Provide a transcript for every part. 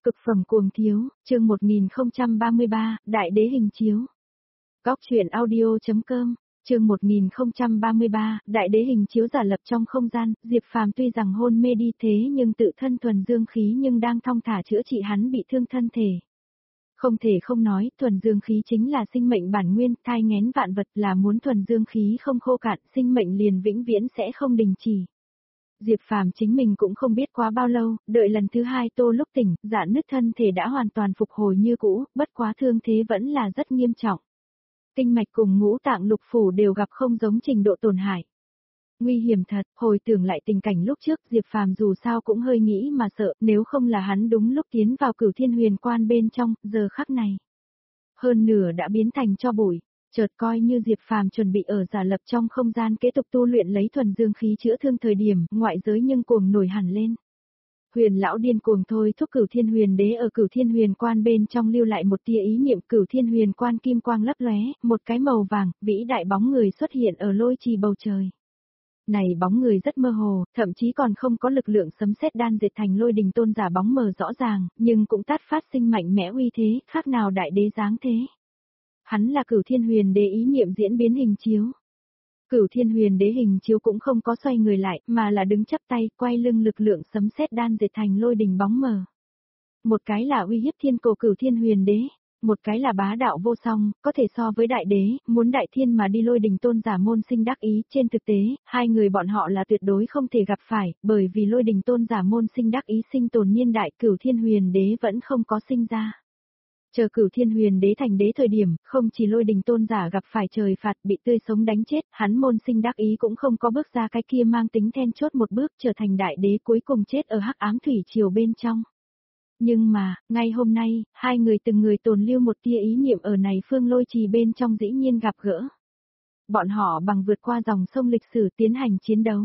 Cực phẩm cuồng thiếu, chương 1033, Đại đế hình chiếu. Góc truyện audio.com, chương 1033, Đại đế hình chiếu giả lập trong không gian, Diệp Phàm tuy rằng hôn mê đi thế nhưng tự thân thuần dương khí nhưng đang thong thả chữa trị hắn bị thương thân thể. Không thể không nói, thuần dương khí chính là sinh mệnh bản nguyên, thai nghén vạn vật là muốn thuần dương khí không khô cạn, sinh mệnh liền vĩnh viễn sẽ không đình chỉ. Diệp Phàm chính mình cũng không biết quá bao lâu, đợi lần thứ hai Tô lúc tỉnh, dạ nứt thân thể đã hoàn toàn phục hồi như cũ, bất quá thương thế vẫn là rất nghiêm trọng. Kinh mạch cùng ngũ tạng lục phủ đều gặp không giống trình độ tổn hại. Nguy hiểm thật, hồi tưởng lại tình cảnh lúc trước Diệp Phàm dù sao cũng hơi nghĩ mà sợ, nếu không là hắn đúng lúc tiến vào Cửu Thiên Huyền Quan bên trong, giờ khắc này. Hơn nửa đã biến thành tro bụi. Chợt coi như Diệp Phàm chuẩn bị ở giả lập trong không gian kế tục tu luyện lấy thuần dương khí chữa thương thời điểm, ngoại giới nhưng cuồng nổi hẳn lên. Huyền lão điên cuồng thôi thúc Cửu Thiên Huyền Đế ở Cửu Thiên Huyền Quan bên trong lưu lại một tia ý niệm, Cửu Thiên Huyền Quan kim quang lấp lóe, một cái màu vàng, vĩ đại bóng người xuất hiện ở lôi trì bầu trời. Này bóng người rất mơ hồ, thậm chí còn không có lực lượng sấm sét đan dệt thành lôi đình tôn giả bóng mờ rõ ràng, nhưng cũng tát phát sinh mạnh mẽ uy thế, khác nào đại đế dáng thế. Hắn là Cửu Thiên Huyền Đế ý niệm diễn biến hình chiếu. Cửu Thiên Huyền Đế hình chiếu cũng không có xoay người lại, mà là đứng chắp tay, quay lưng lực lượng sấm sét đan dệt thành lôi đình bóng mờ. Một cái là uy hiếp thiên cổ Cửu Thiên Huyền Đế, một cái là bá đạo vô song, có thể so với đại đế, muốn đại thiên mà đi lôi đình tôn giả môn sinh đắc ý, trên thực tế, hai người bọn họ là tuyệt đối không thể gặp phải, bởi vì lôi đình tôn giả môn sinh đắc ý sinh tồn niên đại Cửu Thiên Huyền Đế vẫn không có sinh ra. Chờ Cửu Thiên Huyền Đế thành đế thời điểm, không chỉ lôi đình tôn giả gặp phải trời phạt bị tươi sống đánh chết, hắn môn sinh đắc ý cũng không có bước ra cái kia mang tính then chốt một bước trở thành đại đế cuối cùng chết ở hắc ám thủy triều bên trong. Nhưng mà, ngay hôm nay, hai người từng người tồn lưu một tia ý niệm ở này phương lôi trì bên trong dĩ nhiên gặp gỡ. Bọn họ bằng vượt qua dòng sông lịch sử tiến hành chiến đấu.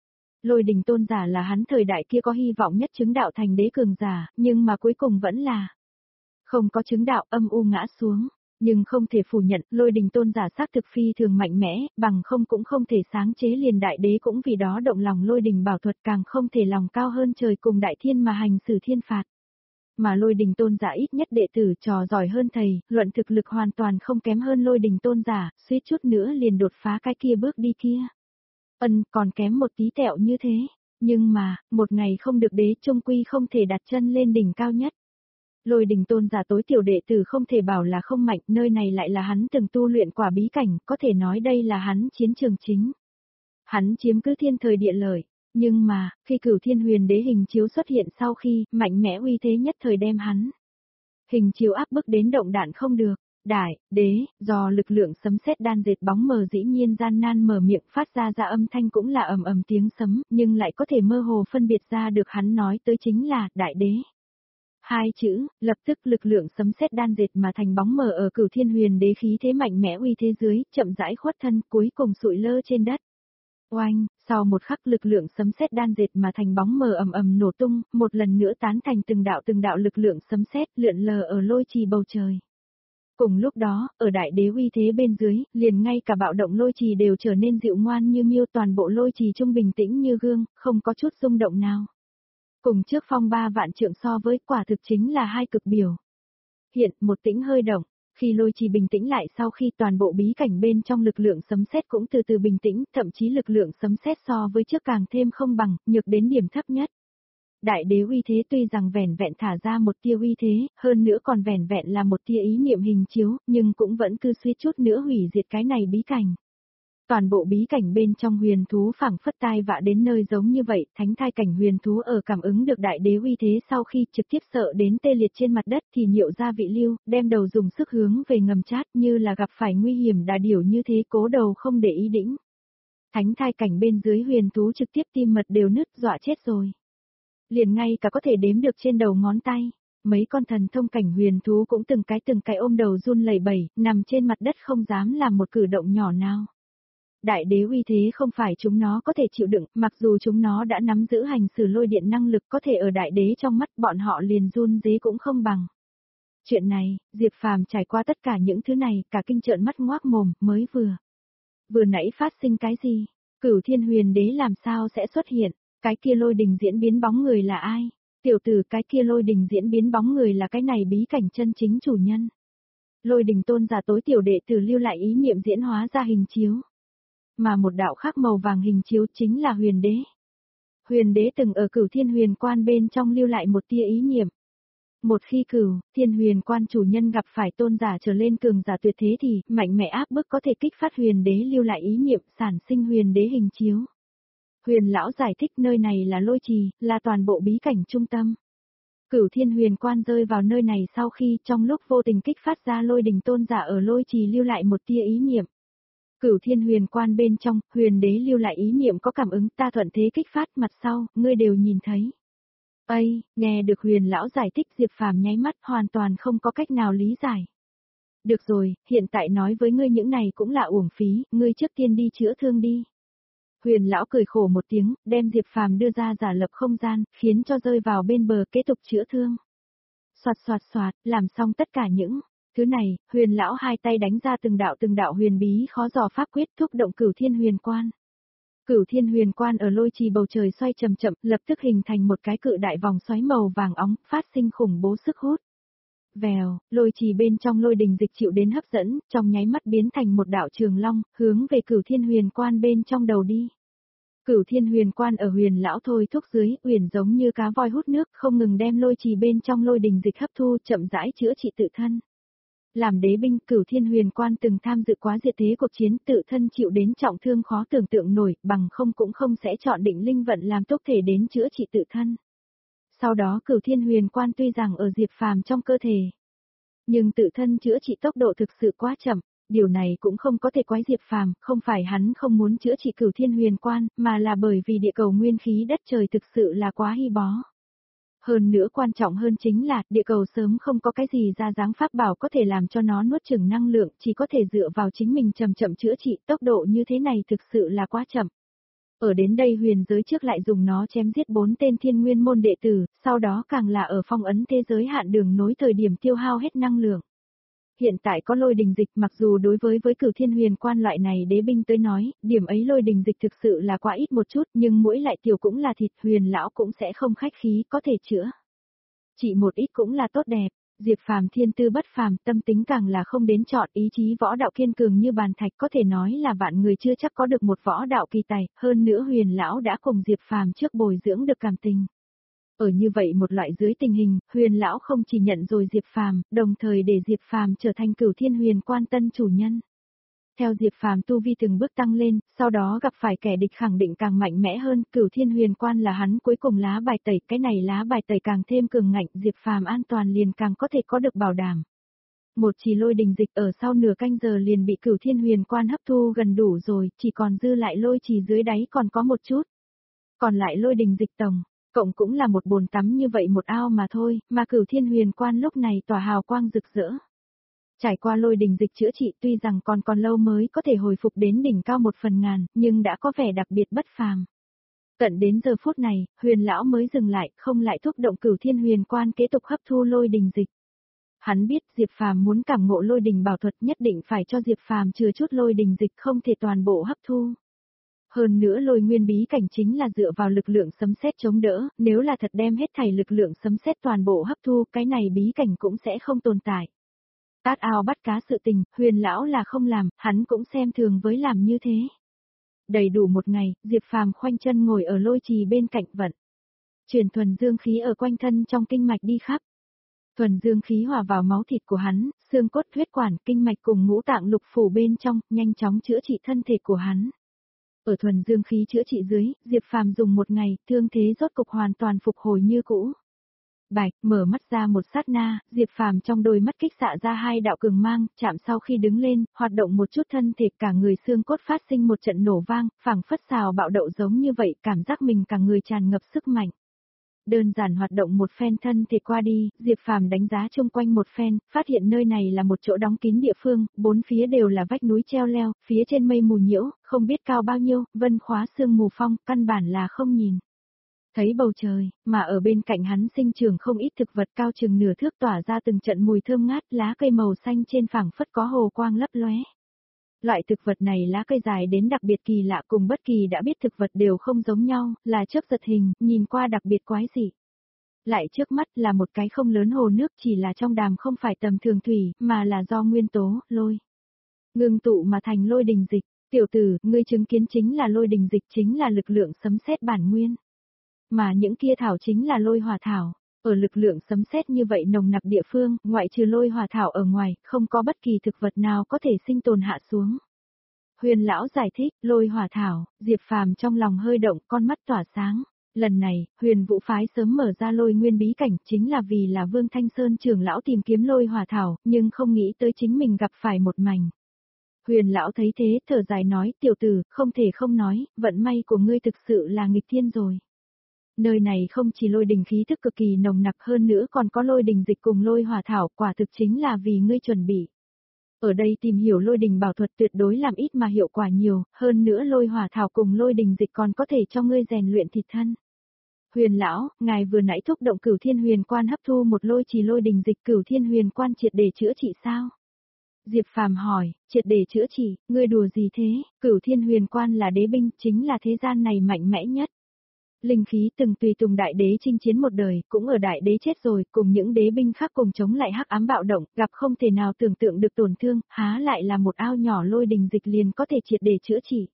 Lôi đình tôn giả là hắn thời đại kia có hy vọng nhất chứng đạo thành đế cường giả, nhưng mà cuối cùng vẫn là không có chứng đạo, âm u ngã xuống. Nhưng không thể phủ nhận, lôi đình tôn giả xác thực phi thường mạnh mẽ, bằng không cũng không thể sáng chế liền đại đế cũng vì đó động lòng lôi đình bảo thuật, càng không thể lòng cao hơn trời cùng đại thiên mà hành xử thiên phạt. Mà lôi đình tôn giả ít nhất đệ tử trò giỏi hơn thầy, luận thực lực hoàn toàn không kém hơn lôi đình tôn giả, suýt chút nữa liền đột phá cái kia bước đi kia. Còn kém một tí tẹo như thế, nhưng mà, một ngày không được đế chung quy không thể đặt chân lên đỉnh cao nhất. Lôi đình tôn giả tối tiểu đệ tử không thể bảo là không mạnh, nơi này lại là hắn từng tu luyện quả bí cảnh, có thể nói đây là hắn chiến trường chính. Hắn chiếm cứ thiên thời địa lợi, nhưng mà, khi Cửu Thiên Huyền Đế hình chiếu xuất hiện sau khi, mạnh mẽ uy thế nhất thời đem hắn. Hình chiếu áp bức đến động đạn không được, đại, đế, do lực lượng sấm sét đan dệt bóng mờ dĩ nhiên gian nan mở miệng phát ra âm thanh cũng là ầm ầm tiếng sấm, nhưng lại có thể mơ hồ phân biệt ra được hắn nói tới chính là, đại đế. Hai chữ, lập tức lực lượng sấm sét đan dệt mà thành bóng mờ ở Cửu Thiên Huyền Đế khí thế mạnh mẽ uy thế dưới, chậm rãi khuất thân cuối cùng sụi lơ trên đất. Oanh, sau một khắc lực lượng sấm sét đan dệt mà thành bóng mờ ầm ầm nổ tung, một lần nữa tán thành từng đạo lực lượng sấm sét lượn lờ ở lôi trì bầu trời. Cùng lúc đó, ở đại đế uy thế bên dưới, liền ngay cả bạo động lôi trì đều trở nên dịu ngoan như miêu, toàn bộ lôi trì trung bình tĩnh như gương, không có chút rung động nào. Cùng trước phong 3 vạn trượng so với quả thực chính là hai cực biểu. Hiện, một tĩnh hơi động, khi lôi trì bình tĩnh lại sau khi toàn bộ bí cảnh bên trong lực lượng sấm sét cũng từ từ bình tĩnh, thậm chí lực lượng sấm sét so với trước càng thêm không bằng, nhược đến điểm thấp nhất. Đại đế uy thế tuy rằng vẻn vẹn thả ra một tia uy thế, hơn nữa còn vẻn vẹn là một tia ý niệm hình chiếu, nhưng cũng vẫn cứ suýt chút nữa hủy diệt cái này bí cảnh. Toàn bộ bí cảnh bên trong huyền thú phảng phất tai vạ đến nơi giống như vậy, thánh thai cảnh huyền thú ở cảm ứng được đại đế uy thế sau khi trực tiếp sợ đến tê liệt trên mặt đất thì nhiệu ra vị lưu, đem đầu dùng sức hướng về ngầm chát như là gặp phải nguy hiểm đà điểu như thế cố đầu không để ý đĩnh. Thánh thai cảnh bên dưới huyền thú trực tiếp tim mật đều nứt dọa chết rồi. Liền ngay cả có thể đếm được trên đầu ngón tay, mấy con thần thông cảnh huyền thú cũng từng cái ôm đầu run lẩy bẩy, nằm trên mặt đất không dám làm một cử động nhỏ nào. Đại đế uy thế không phải chúng nó có thể chịu đựng, mặc dù chúng nó đã nắm giữ hành xử lôi điện năng lực có thể ở đại đế trong mắt bọn họ liền run rế cũng không bằng. Chuyện này, Diệp Phàm trải qua tất cả những thứ này, cả kinh trợn mắt ngoác mồm, mới vừa nãy phát sinh cái gì? Cửu Thiên Huyền Đế làm sao sẽ xuất hiện? Cái kia lôi đình diễn biến bóng người là ai? Tiểu tử cái kia lôi đình diễn biến bóng người là cái này bí cảnh chân chính chủ nhân. Lôi đình tôn giả tối tiểu đệ tử lưu lại ý niệm diễn hóa ra hình chiếu. Mà một đạo khác màu vàng hình chiếu chính là huyền đế. Huyền đế từng ở Cửu Thiên Huyền Quan bên trong lưu lại một tia ý niệm. Một khi Cửu Thiên Huyền Quan chủ nhân gặp phải tôn giả trở lên cường giả tuyệt thế thì mạnh mẽ áp bức có thể kích phát huyền đế lưu lại ý niệm sản sinh huyền đế hình chiếu. Huyền lão giải thích nơi này là lôi trì, là toàn bộ bí cảnh trung tâm. Cửu Thiên Huyền Quan rơi vào nơi này sau khi trong lúc vô tình kích phát ra lôi đình tôn giả ở lôi trì lưu lại một tia ý niệm. Cửu Thiên Huyền Quan bên trong, huyền đế lưu lại ý niệm có cảm ứng ta thuận thế kích phát mặt sau, ngươi đều nhìn thấy. Ây, nghe được huyền lão giải thích Diệp Phàm nháy mắt hoàn toàn không có cách nào lý giải. Được rồi, hiện tại nói với ngươi những này cũng là uổng phí, ngươi trước tiên đi chữa thương đi. Huyền lão cười khổ một tiếng, đem Diệp Phàm đưa ra giả lập không gian, khiến cho rơi vào bên bờ kế tục chữa thương. Soạt soạt soạt, làm xong tất cả những thứ này, huyền lão hai tay đánh ra từng đạo huyền bí khó dò pháp quyết thúc động Cửu Thiên Huyền Quan. Cửu Thiên Huyền Quan ở lôi trì bầu trời xoay chậm chậm, lập tức hình thành một cái cự đại vòng xoáy màu vàng óng, phát sinh khủng bố sức hút. Vèo, lôi trì bên trong lôi đình dịch chịu đến hấp dẫn, trong nháy mắt biến thành một đạo trường long, hướng về Cửu Thiên Huyền Quan bên trong đầu đi. Cửu Thiên Huyền Quan ở huyền lão thôi thúc dưới, uyển giống như cá voi hút nước, không ngừng đem lôi trì bên trong lôi đình dịch hấp thu, chậm rãi chữa trị tự thân. Làm đế binh, Cửu Thiên Huyền Quan từng tham dự quá diệt thế cuộc chiến, tự thân chịu đến trọng thương khó tưởng tượng nổi, bằng không cũng không sẽ chọn định linh vận làm tốc thể đến chữa trị tự thân. Sau đó Cửu Thiên Huyền Quan tuy rằng ở Diệp Phàm trong cơ thể, nhưng tự thân chữa trị tốc độ thực sự quá chậm. Điều này cũng không có thể quái Diệp Phàm, không phải hắn không muốn chữa trị Cửu Thiên Huyền Quan, mà là bởi vì địa cầu nguyên khí đất trời thực sự là quá hy bó. Hơn nữa quan trọng hơn chính là, địa cầu sớm không có cái gì ra dáng pháp bảo có thể làm cho nó nuốt chửng năng lượng, chỉ có thể dựa vào chính mình chậm chậm chữa trị, tốc độ như thế này thực sự là quá chậm. Ở đến đây huyền giới trước lại dùng nó chém giết 4 tên thiên nguyên môn đệ tử, sau đó càng là ở phong ấn thế giới hạn đường nối thời điểm tiêu hao hết năng lượng. Hiện tại có lôi đình dịch mặc dù đối với Cửu Thiên Huyền Quan loại này đế binh tới nói, điểm ấy lôi đình dịch thực sự là quá ít một chút nhưng mỗi lại tiểu cũng là thịt huyền lão cũng sẽ không khách khí có thể chữa. Chỉ một ít cũng là tốt đẹp, Diệp Phàm thiên tư bất phàm tâm tính càng là không đến chọn ý chí võ đạo kiên cường như bàn thạch có thể nói là vạn người chưa chắc có được một võ đạo kỳ tài, hơn nữa huyền lão đã cùng Diệp Phàm trước bồi dưỡng được cảm tình. Ở như vậy một loại dưới tình hình, huyền lão không chỉ nhận rồi Diệp Phàm, đồng thời để Diệp Phàm trở thành Cửu Thiên Huyền Quan tân chủ nhân. Theo Diệp Phàm tu vi từng bước tăng lên, sau đó gặp phải kẻ địch khẳng định càng mạnh mẽ hơn, Cửu Thiên Huyền Quan là hắn cuối cùng lá bài tẩy, cái này lá bài tẩy càng thêm cường ngạnh, Diệp Phàm an toàn liền càng có thể có được bảo đảm. Một chỉ lôi đình dịch ở sau nửa canh giờ liền bị Cửu Thiên Huyền Quan hấp thu gần đủ rồi, chỉ còn dư lại lôi trì dưới đáy còn có một chút. Còn lại lôi đình dịch tổng cộng cũng là một bồn tắm như vậy một ao mà thôi, mà Cửu Thiên Huyền Quan lúc này tỏa hào quang rực rỡ. Trải qua lôi đình dịch chữa trị tuy rằng còn lâu mới có thể hồi phục đến đỉnh cao 1/1000, nhưng đã có vẻ đặc biệt bất phàm. Tận đến giờ phút này, huyền lão mới dừng lại, không lại thúc động Cửu Thiên Huyền Quan kế tục hấp thu lôi đình dịch. Hắn biết Diệp Phàm muốn cảm ngộ lôi đình bảo thuật nhất định phải cho Diệp Phàm chừa chút lôi đình dịch không thể toàn bộ hấp thu. Hơn nữa lôi nguyên bí cảnh chính là dựa vào lực lượng sấm sét chống đỡ, nếu là thật đem hết thảy lực lượng sấm sét toàn bộ hấp thu, cái này bí cảnh cũng sẽ không tồn tại. Tát ao bắt cá sự tình, huyền lão là không làm, hắn cũng xem thường với làm như thế. Đầy đủ một ngày, Diệp Phàm khoanh chân ngồi ở lôi trì bên cạnh vận. Truyền thuần dương khí ở quanh thân trong kinh mạch đi khắp. Thuần dương khí hòa vào máu thịt của hắn, xương cốt huyết quản, kinh mạch cùng ngũ tạng lục phủ bên trong, nhanh chóng chữa trị thân thể của hắn. Ở thuần dương khí chữa trị dưới, Diệp Phàm dùng một ngày, thương thế rốt cục hoàn toàn phục hồi như cũ. Bạch, mở mắt ra một sát na, Diệp Phàm trong đôi mắt kích xạ ra 2 đạo cường mang, chạm sau khi đứng lên, hoạt động một chút thân thể cả người xương cốt phát sinh một trận nổ vang, phảng phất xào bạo đậu giống như vậy, cảm giác mình cả người tràn ngập sức mạnh. Đơn giản hoạt động một phen thân thể qua đi, Diệp Phàm đánh giá chung quanh một phen, phát hiện nơi này là một chỗ đóng kín địa phương, bốn phía đều là vách núi treo leo, phía trên mây mù nhiễu, không biết cao bao nhiêu, vân khóa sương mù phong, căn bản là không nhìn thấy bầu trời, mà ở bên cạnh hắn sinh trưởng không ít thực vật cao chừng nửa thước tỏa ra từng trận mùi thơm ngát, lá cây màu xanh trên phảng phất có hồ quang lấp lóe. Loại thực vật này lá cây dài đến đặc biệt kỳ lạ cùng bất kỳ đã biết thực vật đều không giống nhau, là chớp giật hình, nhìn qua đặc biệt quái dị. Lại trước mắt là một cái không lớn hồ nước, chỉ là trong đàm không phải tầm thường thủy, mà là do nguyên tố, lôi. Ngưng tụ mà thành lôi đình dịch. Tiểu tử, ngươi chứng kiến chính là lôi đình dịch, chính là lực lượng sấm sét bản nguyên. Mà những kia thảo chính là lôi hỏa thảo. Ở lực lượng sấm sét như vậy nồng nặc địa phương, ngoại trừ lôi hỏa thảo ở ngoài, không có bất kỳ thực vật nào có thể sinh tồn hạ xuống. Huyền lão giải thích, lôi hỏa thảo, Diệp Phàm trong lòng hơi động, con mắt tỏa sáng. Lần này, Huyền Vũ phái sớm mở ra lôi nguyên bí cảnh, chính là vì là Vương Thanh Sơn trưởng lão tìm kiếm lôi hỏa thảo, nhưng không nghĩ tới chính mình gặp phải một mảnh. Huyền lão thấy thế, thở dài nói, tiểu tử, không thể không nói, vận may của ngươi thực sự là nghịch thiên rồi. Nơi này không chỉ lôi đình khí thức cực kỳ nồng nặc, hơn nữa còn có lôi đình dịch cùng lôi hỏa thảo, quả thực chính là vì ngươi chuẩn bị. Ở đây tìm hiểu lôi đình bảo thuật tuyệt đối làm ít mà hiệu quả nhiều, hơn nữa lôi hỏa thảo cùng lôi đình dịch còn có thể cho ngươi rèn luyện thịt thân. Huyền lão, ngài vừa nãy thúc động Cửu Thiên Huyền Quan hấp thu một lôi trì lôi đình dịch, Cửu Thiên Huyền Quan triệt để chữa trị sao? Diệp Phàm hỏi, triệt để chữa trị, ngươi đùa gì thế? Cửu Thiên Huyền Quan là đế binh, chính là thế gian này mạnh mẽ nhất. Linh khí từng tùy tùng đại đế chinh chiến một đời, cũng ở đại đế chết rồi, cùng những đế binh khác cùng chống lại hắc ám bạo động, gặp không thể nào tưởng tượng được tổn thương, há lại là một ao nhỏ lôi đình dịch liền có thể triệt để chữa trị.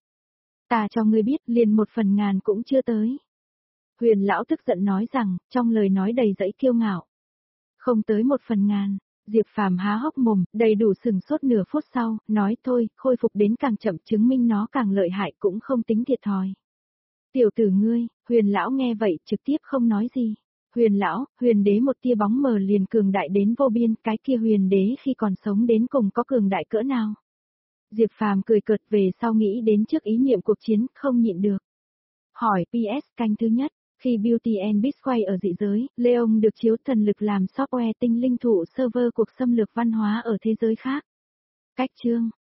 Ta cho ngươi biết, liền 1/1000 cũng chưa tới. Huyền lão tức giận nói rằng, trong lời nói đầy dẫy kiêu ngạo. Không tới 1/1000. Diệp Phàm há hốc mồm, đầy đủ sừng sốt nửa phút sau, nói thôi, khôi phục đến càng chậm, chứng minh nó càng lợi hại cũng không tính thiệt thòi. Tiểu tử ngươi, Huyền lão nghe vậy trực tiếp không nói gì. Huyền lão, Huyền đế một tia bóng mờ liền cường đại đến vô biên, cái kia Huyền đế khi còn sống đến cùng có cường đại cỡ nào. Diệp Phàm cười cợt, về sau nghĩ đến trước ý niệm cuộc chiến, không nhịn được. Hỏi PS canh thứ nhất. Khi Beauty and Beast quay ở dị giới, Leon được chiếu thần lực làm software tinh linh thụ server cuộc xâm lược văn hóa ở thế giới khác. Cách chương